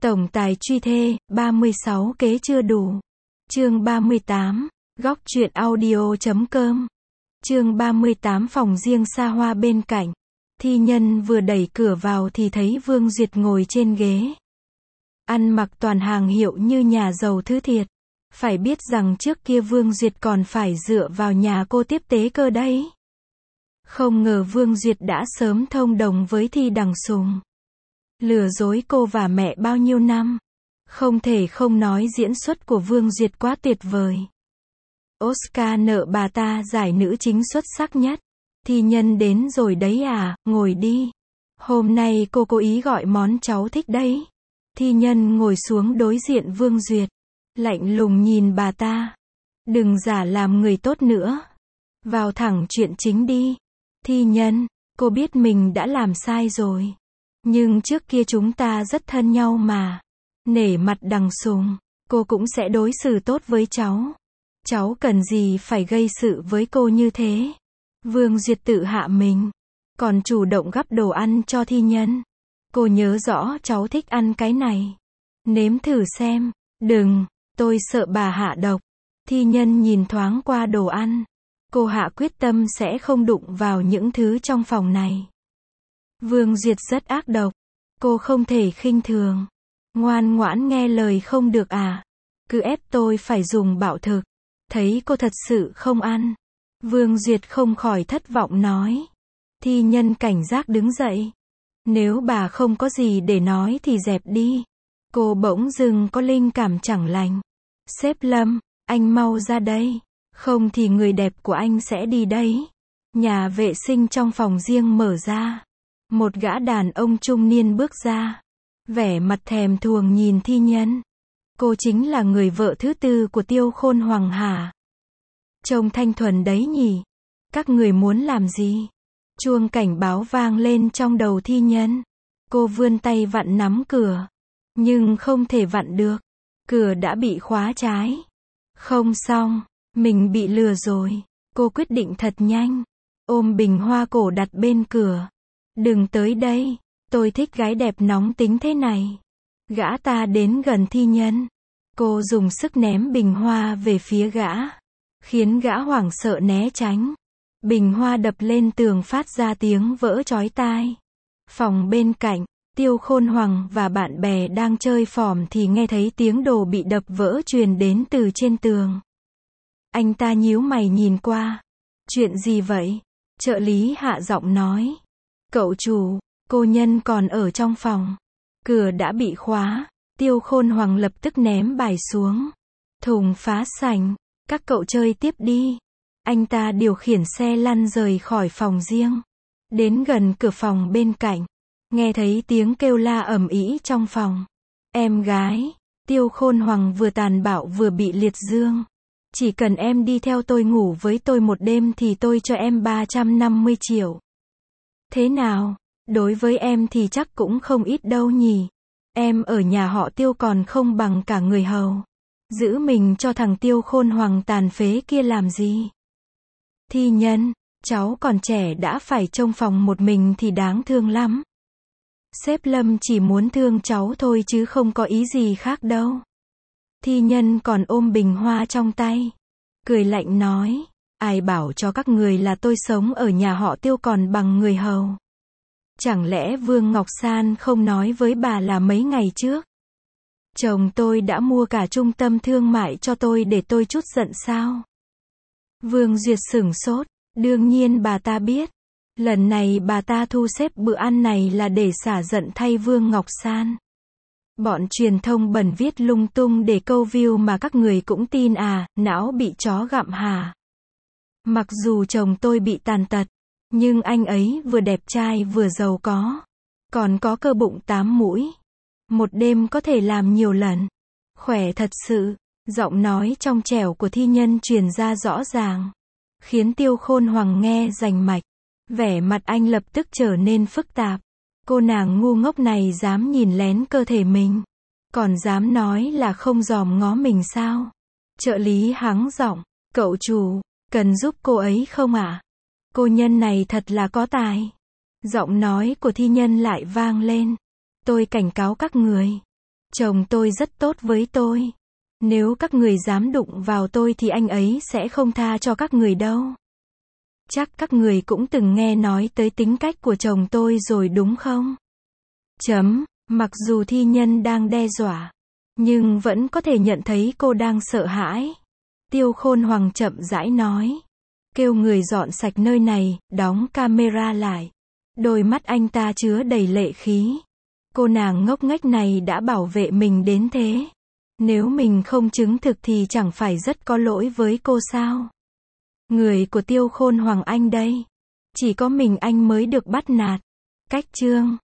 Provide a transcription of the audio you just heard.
Tổng tài truy thê, 36 kế chưa đủ. Chương 38, góc truyện audio.com. Chương 38 phòng riêng xa hoa bên cạnh. Thi Nhân vừa đẩy cửa vào thì thấy Vương Duyệt ngồi trên ghế. Ăn mặc toàn hàng hiệu như nhà giàu thứ thiệt. Phải biết rằng trước kia Vương Duyệt còn phải dựa vào nhà cô tiếp tế cơ đấy. Không ngờ Vương Duyệt đã sớm thông đồng với Thi Đằng Sùng. Lừa dối cô và mẹ bao nhiêu năm. Không thể không nói diễn xuất của Vương Duyệt quá tuyệt vời. Oscar nợ bà ta giải nữ chính xuất sắc nhất. Thi Nhân đến rồi đấy à, ngồi đi. Hôm nay cô cố ý gọi món cháu thích đấy. Thi Nhân ngồi xuống đối diện Vương Duyệt. Lạnh lùng nhìn bà ta. Đừng giả làm người tốt nữa. Vào thẳng chuyện chính đi. Thi Nhân, cô biết mình đã làm sai rồi. Nhưng trước kia chúng ta rất thân nhau mà. Nể mặt Đằng Sùng, cô cũng sẽ đối xử tốt với cháu. Cháu cần gì phải gây sự với cô như thế. Vương Duyệt tự hạ mình. Còn chủ động gắp đồ ăn cho Thi Nhân. Cô nhớ rõ cháu thích ăn cái này. Nếm thử xem. Đừng, tôi sợ bà hạ độc. Thi Nhân nhìn thoáng qua đồ ăn. Cô hạ quyết tâm sẽ không đụng vào những thứ trong phòng này. Vương Duyệt rất ác độc. Cô không thể khinh thường. Ngoan ngoãn nghe lời không được à. Cứ ép tôi phải dùng bạo thực. Thấy cô thật sự không ăn. Vương Duyệt không khỏi thất vọng nói. Thi Nhân cảnh giác đứng dậy. Nếu bà không có gì để nói thì dẹp đi. Cô bỗng dưng có linh cảm chẳng lành. Sếp Lâm, anh mau ra đây. Không thì người đẹp của anh sẽ đi đấy. Nhà vệ sinh trong phòng riêng mở ra. Một gã đàn ông trung niên bước ra. Vẻ mặt thèm thuồng nhìn Thi Nhân. Cô chính là người vợ thứ tư của Tiêu Khôn Hoàng hả? Trông thanh thuần đấy nhỉ? Các người muốn làm gì? Chuông cảnh báo vang lên trong đầu Thi Nhân. Cô vươn tay vặn nắm cửa. Nhưng không thể vặn được. Cửa đã bị khóa trái. Không xong, mình bị lừa rồi. Cô quyết định thật nhanh. Ôm bình hoa cổ đặt bên cửa. Đừng tới đây, tôi thích gái đẹp nóng tính thế này. Gã ta đến gần Thi Nhân. Cô dùng sức ném bình hoa về phía gã. Khiến gã hoảng sợ né tránh. Bình hoa đập lên tường phát ra tiếng vỡ chói tai. Phòng bên cạnh, Tiêu Khôn Hoàng và bạn bè đang chơi phỏm thì nghe thấy tiếng đồ bị đập vỡ truyền đến từ trên tường. Anh ta nhíu mày nhìn qua. Chuyện gì vậy? Trợ lý hạ giọng nói. Cậu chủ, cô Nhân còn ở trong phòng. Cửa đã bị khóa. Tiêu Khôn Hoàng lập tức ném bài xuống. Thùng phá sành. Các cậu chơi tiếp đi. Anh ta điều khiển xe lăn rời khỏi phòng riêng. Đến gần cửa phòng bên cạnh. Nghe thấy tiếng kêu la ầm ĩ trong phòng. Em gái. Tiêu Khôn Hoàng vừa tàn bạo vừa bị liệt dương. Chỉ cần em đi theo tôi ngủ với tôi một đêm thì tôi cho em 350 triệu. Thế nào? Đối với em thì chắc cũng không ít đâu nhỉ. Em ở nhà họ Tiêu còn không bằng cả người hầu. Giữ mình cho thằng Tiêu Khôn Hoàng tàn phế kia làm gì? Thi Nhân, cháu còn trẻ đã phải trông phòng một mình thì đáng thương lắm. Sếp Lâm chỉ muốn thương cháu thôi chứ không có ý gì khác đâu. Thi Nhân còn ôm bình hoa trong tay. Cười lạnh nói. Ai bảo cho các người là tôi sống ở nhà họ Tiêu còn bằng người hầu. Chẳng lẽ Vương Ngọc San không nói với bà là mấy ngày trước? Chồng tôi đã mua cả trung tâm thương mại cho tôi để tôi chút giận sao? Vương Duyệt sửng sốt. Đương nhiên bà ta biết. Lần này bà ta thu xếp bữa ăn này là để xả giận thay Vương Ngọc San. Bọn truyền thông bẩn viết lung tung để câu view mà các người cũng tin à, não bị chó gặm hả? Mặc dù chồng tôi bị tàn tật, nhưng anh ấy vừa đẹp trai vừa giàu có. Còn có cơ bụng 8 mũi. Một đêm có thể làm nhiều lần. Khỏe thật sự. Giọng nói trong trẻo của Thi Nhân truyền ra rõ ràng. Khiến Tiêu Khôn Hoàng nghe rành mạch. Vẻ mặt anh lập tức trở nên phức tạp. Cô nàng ngu ngốc này dám nhìn lén cơ thể mình. Còn dám nói là không dòm ngó mình sao? Trợ lý hắng giọng. Cậu chủ, cần giúp cô ấy không ạ? Cô Nhân này thật là có tài. Giọng nói của Thi Nhân lại vang lên. Tôi cảnh cáo các người. Chồng tôi rất tốt với tôi. Nếu các người dám đụng vào tôi thì anh ấy sẽ không tha cho các người đâu. Chắc các người cũng từng nghe nói tới tính cách của chồng tôi rồi đúng không? Mặc dù thi nhân đang đe dọa, nhưng vẫn có thể nhận thấy cô đang sợ hãi. Tiêu Khôn Hoàng chậm rãi nói. Kêu người dọn sạch nơi này, đóng camera lại. Đôi mắt anh ta chứa đầy lệ khí. Cô nàng ngốc nghếch này đã bảo vệ mình đến thế. Nếu mình không chứng thực thì chẳng phải rất có lỗi với cô sao? Người của Tiêu Khôn Hoàng anh đây. Chỉ có mình anh mới được bắt nạt. Cách chương